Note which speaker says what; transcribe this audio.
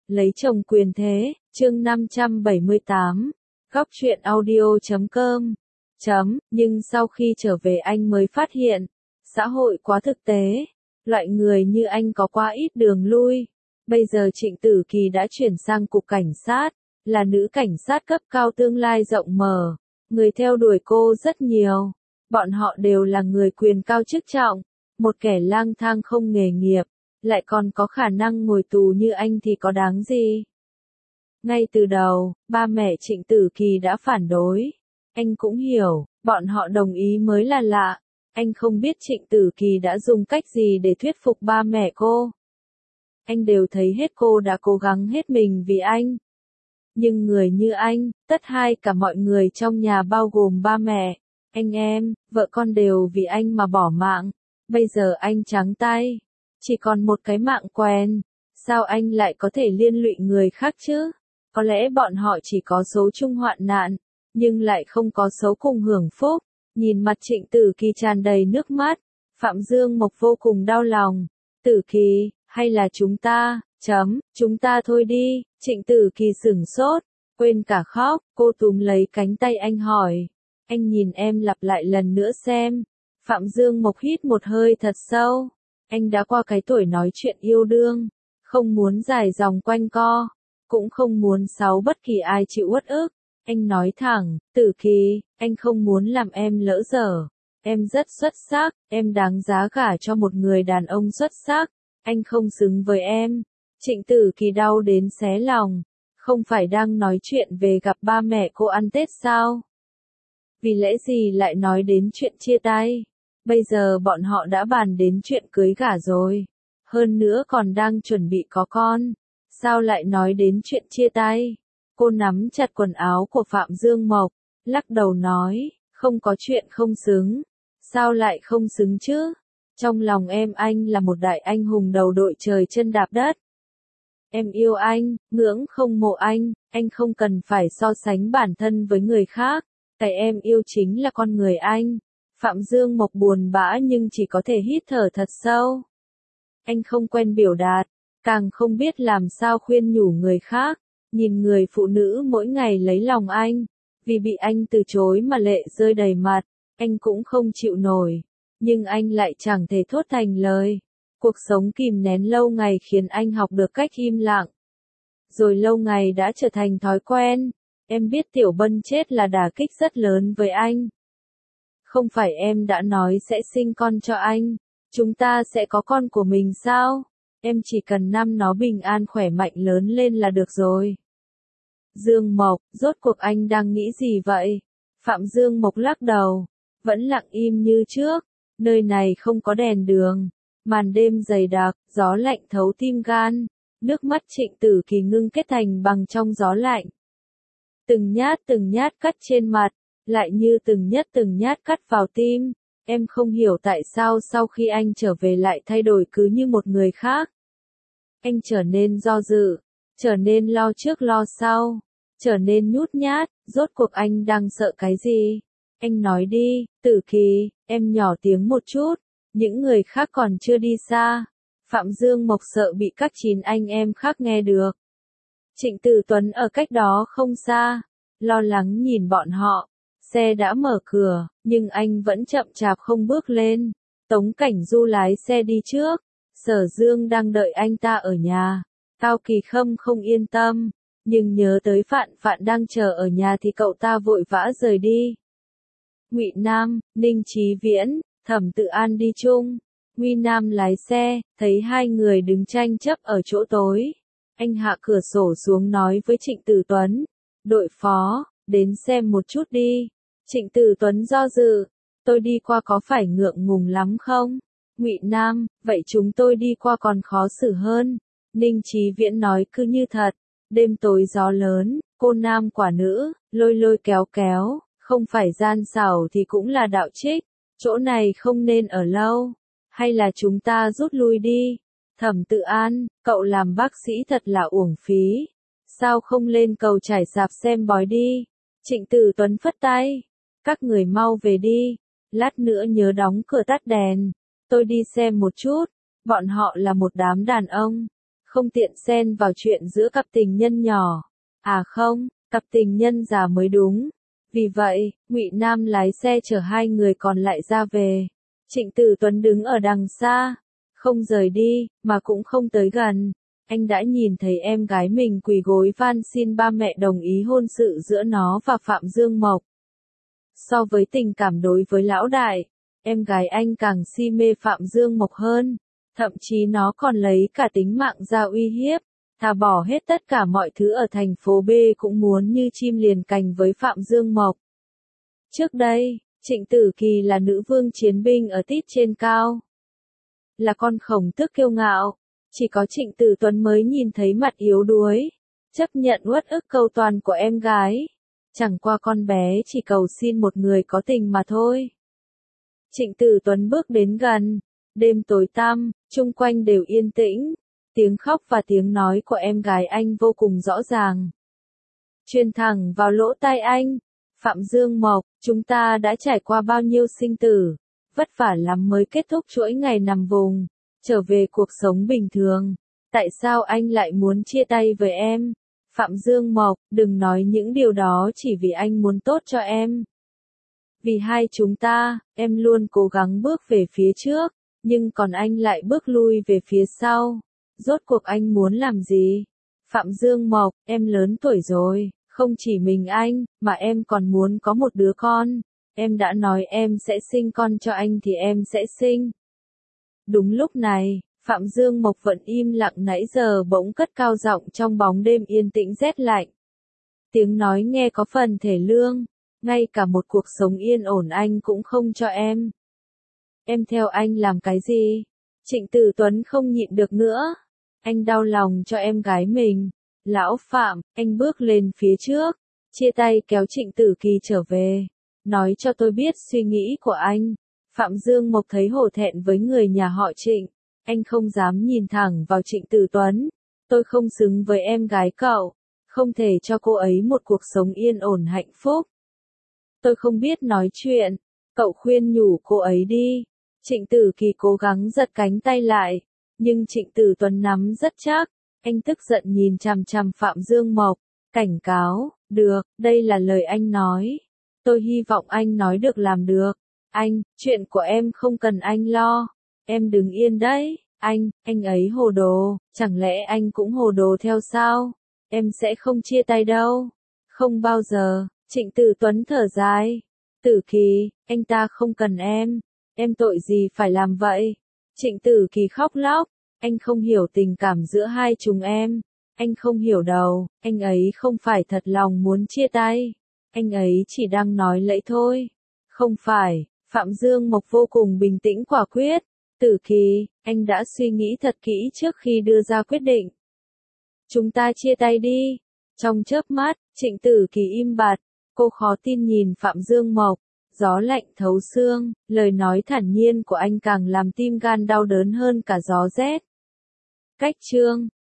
Speaker 1: Lấy chồng quyền thế, chương 578, góc truyện audio.com. Nhưng sau khi trở về anh mới phát hiện, xã hội quá thực tế, loại người như anh có quá ít đường lui. Bây giờ Trịnh Tử Kỳ đã chuyển sang cục cảnh sát, là nữ cảnh sát cấp cao tương lai rộng mở, người theo đuổi cô rất nhiều. Bọn họ đều là người quyền cao chức trọng, một kẻ lang thang không nghề nghiệp, lại còn có khả năng ngồi tù như anh thì có đáng gì. Ngay từ đầu, ba mẹ Trịnh Tử Kỳ đã phản đối. Anh cũng hiểu, bọn họ đồng ý mới là lạ. Anh không biết Trịnh Tử Kỳ đã dùng cách gì để thuyết phục ba mẹ cô. Anh đều thấy hết cô đã cố gắng hết mình vì anh. Nhưng người như anh, tất hai cả mọi người trong nhà bao gồm ba mẹ, anh em, vợ con đều vì anh mà bỏ mạng. Bây giờ anh trắng tay, chỉ còn một cái mạng quen. Sao anh lại có thể liên lụy người khác chứ? Có lẽ bọn họ chỉ có số chung hoạn nạn, nhưng lại không có số cùng hưởng phúc. Nhìn mặt Trịnh Tử Kỳ tràn đầy nước mắt, Phạm Dương Mộc vô cùng đau lòng. Tử Kỳ, hay là chúng ta thôi đi. Trịnh Tử Kỳ sửng sốt, quên cả khóc, cô túm lấy cánh tay anh hỏi. Anh nhìn em lặp lại lần nữa xem. Phạm Dương Mộc hít một hơi thật sâu. Anh đã qua cái tuổi nói chuyện yêu đương, không muốn dài dòng quanh co, cũng không muốn sáu bất kỳ ai chịu uất ức. Anh nói thẳng, Tử Kỳ, anh không muốn làm em lỡ dở. Em rất xuất sắc, em đáng giá gả cho một người đàn ông xuất sắc. Anh không xứng với em. Trịnh Tử Kỳ đau đến xé lòng. Không phải đang nói chuyện về gặp ba mẹ cô ăn Tết sao? Vì lẽ gì lại nói đến chuyện chia tay? Bây giờ bọn họ đã bàn đến chuyện cưới gả rồi. Hơn nữa còn đang chuẩn bị có con. Sao lại nói đến chuyện chia tay? Cô nắm chặt quần áo của Phạm Dương Mộc, lắc đầu nói, không có chuyện không xứng. Sao lại không xứng chứ? Trong lòng em anh là một đại anh hùng đầu đội trời chân đạp đất. Em yêu anh, ngưỡng không mộ anh không cần phải so sánh bản thân với người khác. Cái em yêu chính là con người anh. Phạm Dương Mộc buồn bã nhưng chỉ có thể hít thở thật sâu. Anh không quen biểu đạt, càng không biết làm sao khuyên nhủ người khác. Nhìn người phụ nữ mỗi ngày lấy lòng anh, vì bị anh từ chối mà lệ rơi đầy mặt, anh cũng không chịu nổi. Nhưng anh lại chẳng thể thốt thành lời. Cuộc sống kìm nén lâu ngày khiến anh học được cách im lặng. Rồi lâu ngày đã trở thành thói quen. Em biết Tiểu Bân chết là đả kích rất lớn với anh. Không phải em đã nói sẽ sinh con cho anh, chúng ta sẽ có con của mình sao? Em chỉ cần năm nó bình an khỏe mạnh lớn lên là được rồi. Dương Mộc, rốt cuộc anh đang nghĩ gì vậy? Phạm Dương Mộc lắc đầu, vẫn lặng im như trước. Nơi này không có đèn đường, màn đêm dày đặc, gió lạnh thấu tim gan. Nước mắt Trịnh Tử Kỳ ngưng kết thành bằng trong gió lạnh. Từng nhát cắt trên mặt, lại như từng nhát cắt vào tim. Em không hiểu tại sao sau khi anh trở về lại thay đổi cứ như một người khác. Anh trở nên do dự, trở nên lo trước lo sau, trở nên nhút nhát. Rốt cuộc anh đang sợ cái gì? Anh nói đi, Tử Kỳ. Em nhỏ tiếng một chút, những người khác còn chưa đi xa. Phạm Dương Mộc sợ bị các chín anh em khác nghe được. Trịnh Tử Tuấn ở cách đó không xa, lo lắng nhìn bọn họ. Xe đã mở cửa, nhưng anh vẫn chậm chạp không bước lên. Tống Cảnh Du lái xe đi trước. Sở Dương đang đợi anh ta ở nhà. Cao Kỳ Khâm không yên tâm, nhưng nhớ tới Phạn đang chờ ở nhà thì cậu ta vội vã rời đi. Ngụy Nam, Ninh Chí Viễn, Thẩm Tự An đi chung. Ngụy Nam lái xe, thấy hai người đứng tranh chấp ở chỗ tối. Anh hạ cửa sổ xuống nói với Trịnh Tử Tuấn, đội phó, đến xem một chút đi. Trịnh Tử Tuấn do dự, tôi đi qua có phải ngượng ngùng lắm không? Ngụy Nam, vậy chúng tôi đi qua còn khó xử hơn. Ninh Chí Viễn nói cứ như thật. Đêm tối gió lớn, cô nam quả nữ, lôi lôi kéo kéo, không phải gian xảo thì cũng là đạo trích. Chỗ này không nên ở lâu. Hay là chúng ta rút lui đi? Thẩm Tự An, cậu làm bác sĩ thật là uổng phí. Sao không lên cầu trải sạp xem bói đi? Trịnh Tử Tuấn phất tay. Các người mau về đi. Lát nữa nhớ đóng cửa tắt đèn. Tôi đi xem một chút. Bọn họ là một đám đàn ông. không tiện xen vào chuyện giữa cặp tình nhân nhỏ. À không, cặp tình nhân già mới đúng. Vì vậy, Ngụy Nam lái xe chở hai người còn lại ra về. Trịnh Tử Tuấn đứng ở đằng xa, không rời đi, mà cũng không tới gần. Anh đã nhìn thấy em gái mình quỳ gối van xin ba mẹ đồng ý hôn sự giữa nó và Phạm Dương Mộc. So với tình cảm đối với lão đại, em gái anh càng si mê Phạm Dương Mộc hơn. Thậm chí nó còn lấy cả tính mạng ra uy hiếp, thà bỏ hết tất cả mọi thứ ở thành phố B cũng muốn như chim liền cành với Phạm Dương Mộc. Trước đây, Trịnh Tử Kỳ là nữ vương chiến binh ở tít trên cao. Là con khổng tước kiêu ngạo, chỉ có Trịnh Tử Tuấn mới nhìn thấy mặt yếu đuối, chấp nhận uất ức cầu toàn của em gái. Chẳng qua con bé chỉ cầu xin một người có tình mà thôi. Trịnh Tử Tuấn bước đến gần, đêm tối tăm, chung quanh đều yên tĩnh, tiếng khóc và tiếng nói của em gái anh vô cùng rõ ràng. Truyền thẳng vào lỗ tai anh, Phạm Dương Mộc, chúng ta đã trải qua bao nhiêu sinh tử, vất vả lắm mới kết thúc chuỗi ngày nằm vùng, trở về cuộc sống bình thường. Tại sao anh lại muốn chia tay với em? Phạm Dương Mộc, đừng nói những điều đó chỉ vì anh muốn tốt cho em. Vì hai chúng ta, em luôn cố gắng bước về phía trước, nhưng còn anh lại bước lui về phía sau. Rốt cuộc anh muốn làm gì? Phạm Dương Mộc, em lớn tuổi rồi, không chỉ mình anh, mà em còn muốn có một đứa con. Em đã nói em sẽ sinh con cho anh thì em sẽ sinh. Đúng lúc này, Phạm Dương Mộc vẫn im lặng nãy giờ bỗng cất cao giọng trong bóng đêm yên tĩnh rét lạnh. Tiếng nói nghe có phần thể lương, ngay cả một cuộc sống yên ổn anh cũng không cho em. Em theo anh làm cái gì? Trịnh Tử Tuấn không nhịn được nữa. Anh đau lòng cho em gái mình. Lão Phạm, anh bước lên phía trước, chia tay kéo Trịnh Tử Kỳ trở về. Nói cho tôi biết suy nghĩ của anh. Phạm Dương Mộc thấy hổ thẹn với người nhà họ Trịnh. Anh không dám nhìn thẳng vào Trịnh Tử Tuấn. Tôi không xứng với em gái cậu. Không thể cho cô ấy một cuộc sống yên ổn hạnh phúc. Tôi không biết nói chuyện. Cậu khuyên nhủ cô ấy đi. Trịnh Tử Kỳ cố gắng giật cánh tay lại. Nhưng Trịnh Tử Tuấn nắm rất chắc. Anh tức giận nhìn chằm chằm Phạm Dương Mộc. Cảnh cáo, được, đây là lời anh nói. Tôi hy vọng anh nói được làm được. Anh, chuyện của em không cần anh lo. Em đứng yên đấy. Anh ấy hồ đồ, chẳng lẽ anh cũng hồ đồ theo sao? Em sẽ không chia tay đâu. Không bao giờ. Trịnh Tử Tuấn thở dài. Tử Kỳ, anh ta không cần em. Em tội gì phải làm vậy? Trịnh Tử Kỳ khóc lóc. Anh không hiểu tình cảm giữa hai chúng em. Anh không hiểu đâu, anh ấy không phải thật lòng muốn chia tay. Anh ấy chỉ đang nói lẫy thôi. Không phải, Phạm Dương Mộc vô cùng bình tĩnh quả quyết. Tử Kỳ, anh đã suy nghĩ thật kỹ trước khi đưa ra quyết định. Chúng ta chia tay đi. Trong chớp mắt, Trịnh Tử Kỳ im bặt. Cô khó tin nhìn Phạm Dương Mộc. Gió lạnh thấu xương, lời nói thản nhiên của anh càng làm tim gan đau đớn hơn cả gió rét. Cách chương